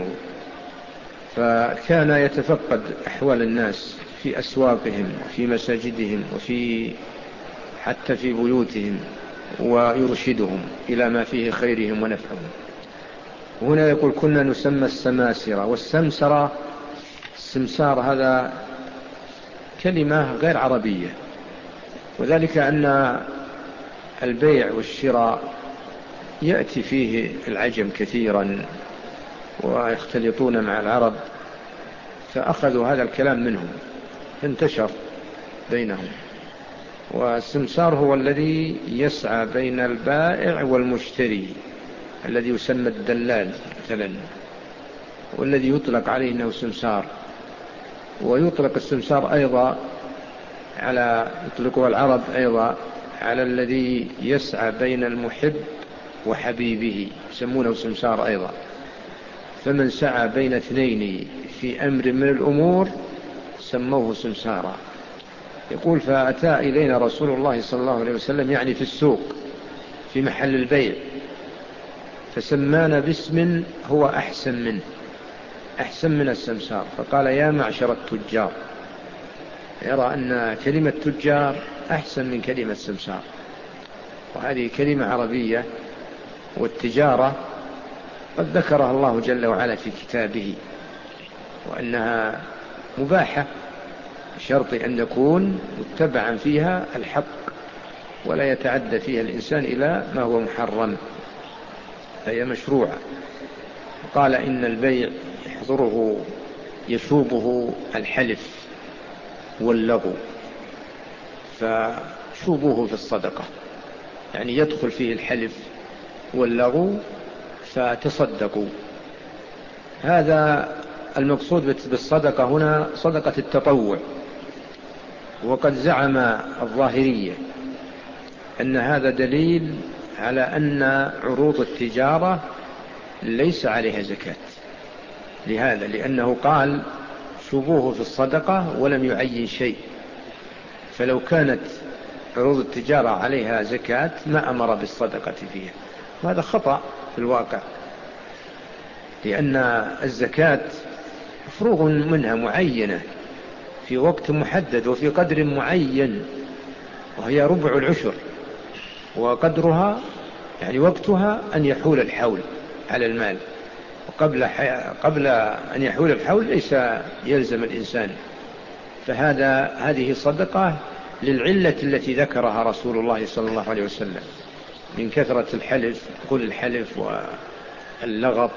فكان يتفقد أحوال الناس في أسواقهم وفي مساجدهم وفي حتى في بيوتهم، ويرشدهم إلى ما فيه خيرهم ونفعهم. هنا يقول كنا نسمى السماسرة. والسمسرة، السمسار هذا كلمة غير عربية، وذلك أن البيع والشراء يأتي فيه العجم كثيرا ويختلطون مع العرب، فأخذوا هذا الكلام منهم فانتشر بينهم. والسمسار هو الذي يسعى بين البائع والمشتري، الذي يسمى الدلال مثلا، والذي يطلق عليه أنه سمسار. ويطلق السمسار أيضا على يطلقه العرب أيضا على الذي يسعى بين المحب وحبيبه، يسمونه سمسار أيضا. فمن سعى بين اثنين في أمر من الأمور سموه سمسارا. يقول فأتى إلينا رسول الله صلى الله عليه وسلم، يعني في السوق في محل البيع، فسمانا باسم هو أحسن منه، أحسن من السمسار، فقال يا معشر التجار. يرى أن كلمة تجار أحسن من كلمة سمسار، وهذه كلمة عربية، والتجارة قد ذكرها الله جل وعلا في كتابه، وأنها مباحة بشرط أن يكون متبعا فيها الحق ولا يتعدى فيها الإنسان إلى ما هو محرم، فهي مشروعة. قال إن البيع يحضره يشوبه الحلف واللغو، فشوبوه في الصدقة، يعني يدخل فيه الحلف واللغو فتصدقوا. هذا المقصود بالصدقة هنا صدقة التطوع. وقد زعم الظاهرية أن هذا دليل على أن عروض التجارة ليس عليها زكاة، لهذا لأنه قال شوبوه في الصدقة ولم يعين شيء، فلو كانت عروض التجارة عليها زكاة ما أمر بالصدقة فيها، وهذا خطأ في الواقع، لأن الزكاة مفروغ منها معينة في وقت محدد وفي قدر معين، وهي ربع العشر، وقدرها يعني وقتها أن يحول الحول على المال، وقبل قبل أن يحول الحول ليس يلزم الإنسان. فهذا هذه صدقة للعلة التي ذكرها رسول الله صلى الله عليه وسلم من كثرة الحلف، كل الحلف واللغط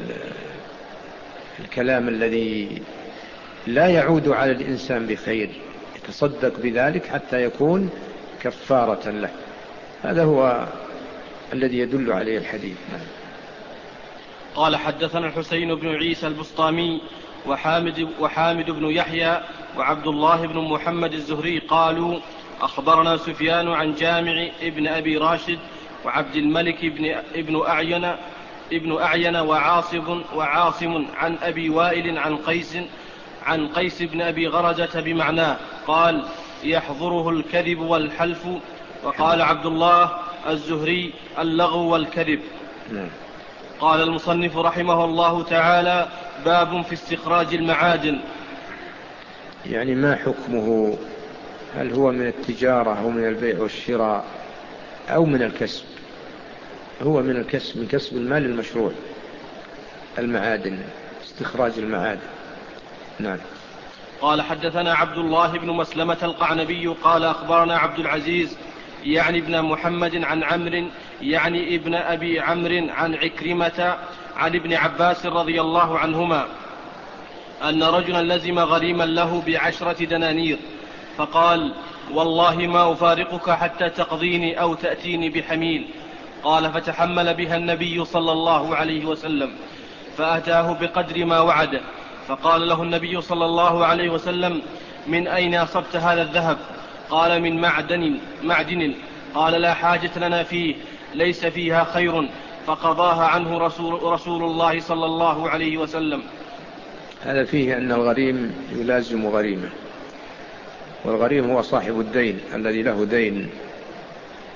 والكلام الذي لا يعود على الإنسان بخير، يتصدق بذلك حتى يكون كفارة له. هذا هو الذي يدل عليه الحديث.
قال حدثنا الحسين بن عيسى البسطامي وحامد, وحامد بن يحيى وعبد الله بن محمد الزهري قالوا أخبرنا سفيان عن جامع ابن أبي راشد وعبد الملك ابن, ابن أعين ابن أعين وعاصم, وعاصم عن أبي وائل عن قيس عن قيس بن أبي غرزة بمعناه قال يحضره الكذب والحلف. وقال عبد الله الزهري اللغو والكذب. قال المصنف رحمه الله تعالى باب في استخراج المعادن.
يعني ما حكمه؟ هل هو من التجارة أو من البيع والشراء أو من الكسب؟ هو من الكسب، من كسب المال المشروع، المعادن، استخراج المعادن. نعم.
قال حدثنا عبد الله بن مسلمة القعنبي قال أخبرنا عبد العزيز يعني ابن محمد عن عمرو يعني ابن أبي عمرو عن عكرمة عن ابن عباس رضي الله عنهما أن رجلا لزم غريما له بعشرة دنانير فقال والله ما أفارقك حتى تقضيني أو تأتيني بحميل. قال فتحمل بها النبي صلى الله عليه وسلم فأتاه بقدر ما وعده، فقال له النبي صلى الله عليه وسلم من أين أصبت هذا الذهب؟ قال من معدن, معدن. قال لا حاجة لنا فيه، ليس فيها خير. فقضاها عنه رسول, رسول الله صلى الله عليه وسلم.
هذا فيه أن الغريم يلازم غريمه، والغريم هو صاحب الدين الذي له دين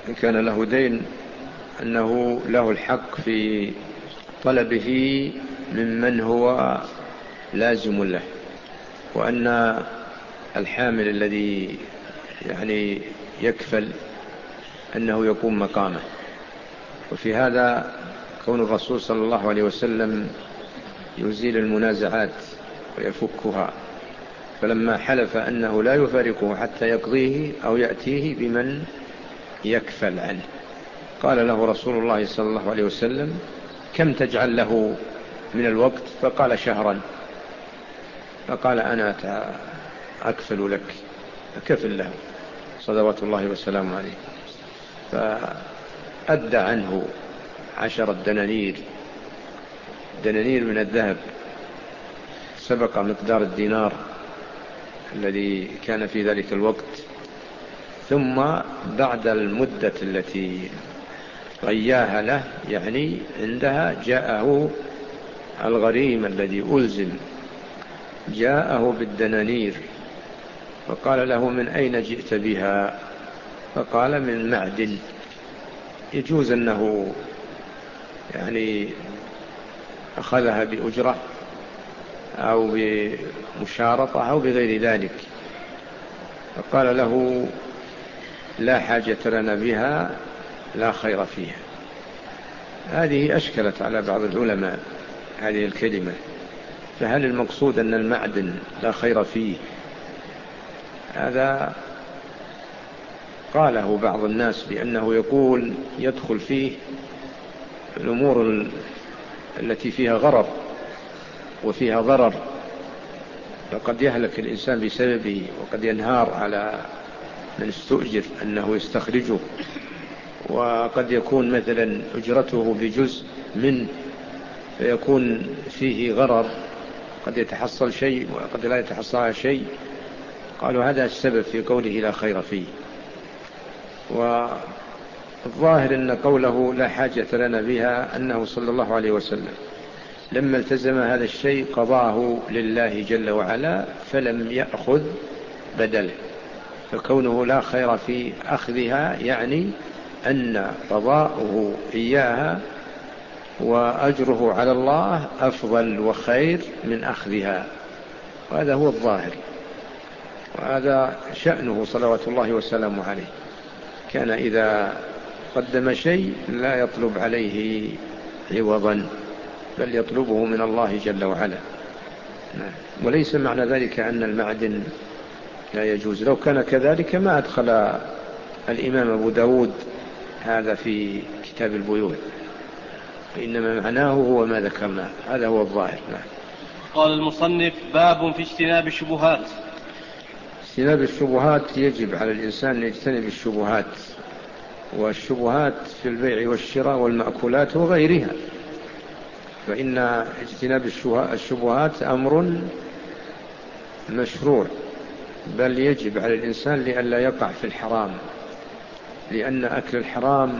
إن كان له دين أنه له الحق في طلبه ممن هو لازم له، وأن الحامل الذي يعني يكفل أنه يقوم مقامه. وفي هذا كون الرسول صلى الله عليه وسلم يزيل المنازعات ويفكها، فلما حلف أنه لا يفارقه حتى يقضيه أو يأتيه بمن يكفل عنه، قال له رسول الله صلى الله عليه وسلم: كم تجعل له من الوقت؟ فقال: شهرا. فقال: أنا أكفل لك، أكفل له صلوات الله وسلامه عليه. فأدى عنه عشرة دنانير دنانير من الذهب، سبق مقدار الدينار الذي كان في ذلك الوقت. ثم بعد المدة التي غياها له، يعني عندها، جاءه الغريم الذي ألزم، جاءه بالدنانير فقال له: من أين جئت بها؟ فقال: من معدن. يجوز أنه يعني أخذها بأجرة أو بمشارطة أو بغير ذلك. فقال له: لا حاجة لنا بها، لا خير فيها. هذه أشكلت على بعض العلماء هذه الكلمة، فهل المقصود أن المعدن لا خير فيه؟ هذا قاله بعض الناس بأنه يقول يدخل فيه الأمور التي فيها غرر وفيها ضرر، فقد يهلك الإنسان بسببه، وقد ينهار على من استؤجر أنه يستخرجه، وقد يكون مثلا أجرته بجزء منه فيكون فيه غرر، قد يتحصل شيء وقد لا يتحصل شيء. قالوا هذا السبب في قوله لا خير فيه. والظاهر أن قوله لا حاجة لنا بها أنه صلى الله عليه وسلم لما التزم هذا الشيء قضاه لله جل وعلا، فلم يأخذ بدله. فكونه لا خير في أخذها يعني أن قضاؤه إياها وأجره على الله أفضل وخير من أخذها، وهذا هو الظاهر، وهذا شأنه صلوات الله وسلامه عليه. كان إذا قدم شيء لا يطلب عليه عوضا، بل يطلبه من الله جل وعلا. وليس معنى ذلك أن المعدن لا يجوز، لو كان كذلك ما أدخل الإمام أبو داود هذا في كتاب البيوع، إنما معناه هو ما ذكرنا، هذا هو الظاهر.
قال المصنف: باب في اجتناب الشبهات.
اجتناب الشبهات، يجب على الإنسان أن يجتنب الشبهات، والشبهات في البيع والشراء والمأكولات وغيرها، فإن اجتناب الشبهات أمر مشروع، بل يجب على الإنسان لئلا يقع في الحرام، لأن أكل الحرام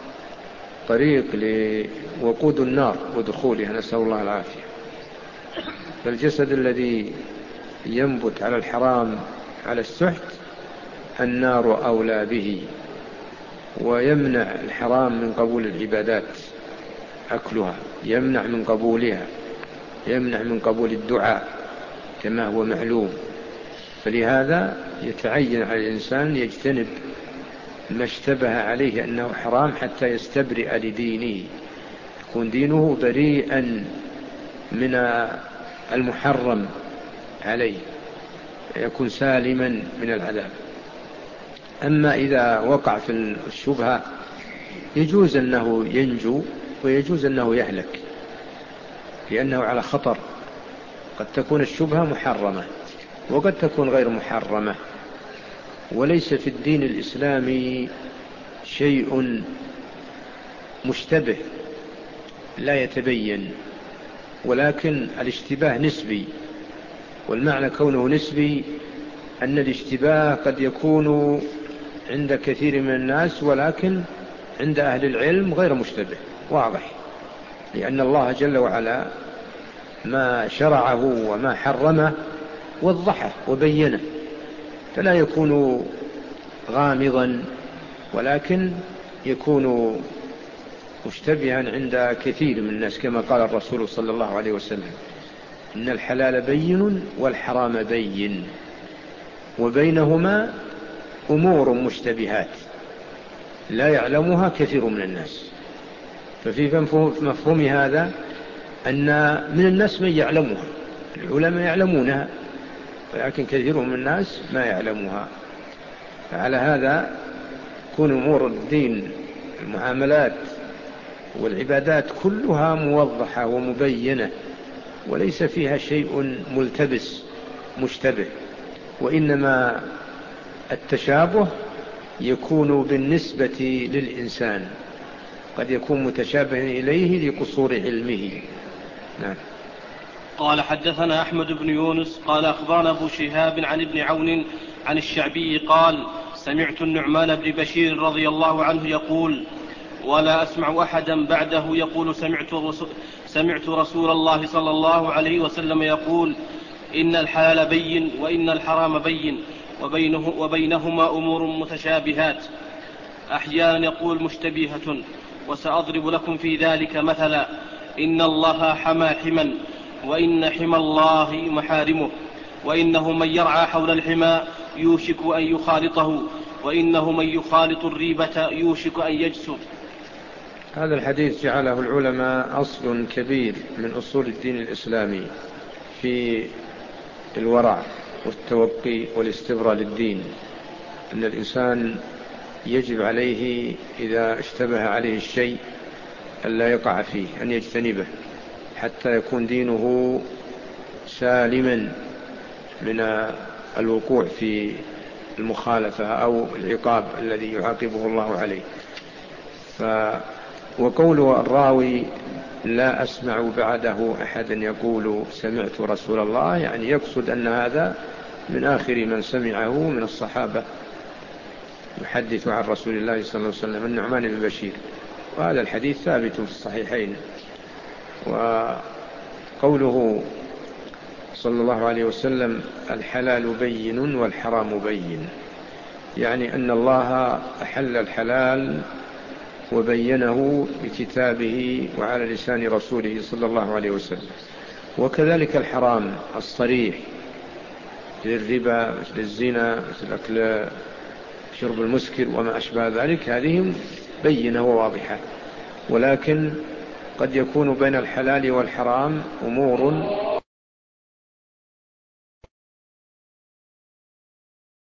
طريق لوقود النار ودخولها، نسأل الله العافية. فالجسد الذي ينبت على الحرام على السحت النار أولى به، ويمنع الحرام من قبول العبادات، أكلها يمنع من قبولها، يمنع من قبول الدعاء كما هو معلوم. فلهذا يتعين على الإنسان يجتنب ما اشتبه عليه أنه حرام حتى يستبرئ لدينه، يكون دينه بريئا من المحرم عليه، يكون سالما من العذاب. أما إذا وقع في الشبهة يجوز أنه ينجو ويجوز أنه يهلك، لأنه على خطر. قد تكون الشبهة محرمة وقد تكون غير محرمة، وليس في الدين الإسلامي شيء مشتبه لا يتبين، ولكن الاشتباه نسبي. والمعنى كونه نسبي أن الاشتباه قد يكون عند كثير من الناس، ولكن عند أهل العلم غير مشتبه واضح، لأن الله جل وعلا ما شرعه وما حرمه وضحه وبينه، فلا يكون غامضا ولكن يكون مشتبها عند كثير من الناس، كما قال الرسول صلى الله عليه وسلم: إن الحلال بين والحرام بين وبينهما أمور مشتبهات لا يعلمها كثير من الناس. ففي مفهوم هذا أن من الناس من يعلمها، العلماء يعلمونها، ولكن كثير من الناس ما يعلمها. فعلى هذا تكون أمور الدين، المعاملات والعبادات كلها موضحة ومبينة، وليس فيها شيء ملتبس مشتبه. وإنما التشابه يكون بالنسبة للإنسان، قد يكون متشابها إليه لقصور علمه. نعم.
قال حدثنا أحمد بن يونس قال أخبرنا أبو شهاب عن ابن عون عن الشعبي قال: سمعت النعمان بن بشير رضي الله عنه يقول: ولا أسمع أحدا بعده يقول: سمعت رسول, سمعت رسول الله صلى الله عليه وسلم يقول: إن الحلال بين وإن الحرام بين وبينه وبينهما أمور متشابهات. أحيانا يقول مشتبهة، وسأضرب لكم في ذلك مثلا: إن الله حمى حما، وإن حمى الله محارمه، وإنه من يرعى حول الحمى يوشك أن يخالطه، وإنه من يخالط الريبة يوشك أن يجسر.
هذا الحديث جعله العلماء أصل كبير من أصول الدين الإسلامي في الورع والتوقي والاستبراء للدين، أن الإنسان يجب عليه إذا اشتبه عليه الشيء ألا يقع فيه، أن يجتنبه حتى يكون دينه سالما من الوقوع في المخالفة أو العقاب الذي يعاقبه الله عليه. ف وقول الراوي: لا أسمع بعده أحدا يقول سمعت رسول الله، يعني يقصد أن هذا من آخر من سمعه من الصحابة يحدث عن رسول الله صلى الله عليه وسلم، النعمان بن بشير. وهذا الحديث ثابت في الصحيحين. وقوله صلى الله عليه وسلم: الحلال بين والحرام بين، يعني أن الله أحل الحلال وبينه بكتابه وعلى لسان رسوله صلى الله عليه وسلم، وكذلك الحرام الصريح مثل الربا، مثل الزنا، مثل أكل شرب المسكر وما أشبه ذلك، هذه بينة وواضحة. ولكن قد يكون بين الحلال والحرام أمور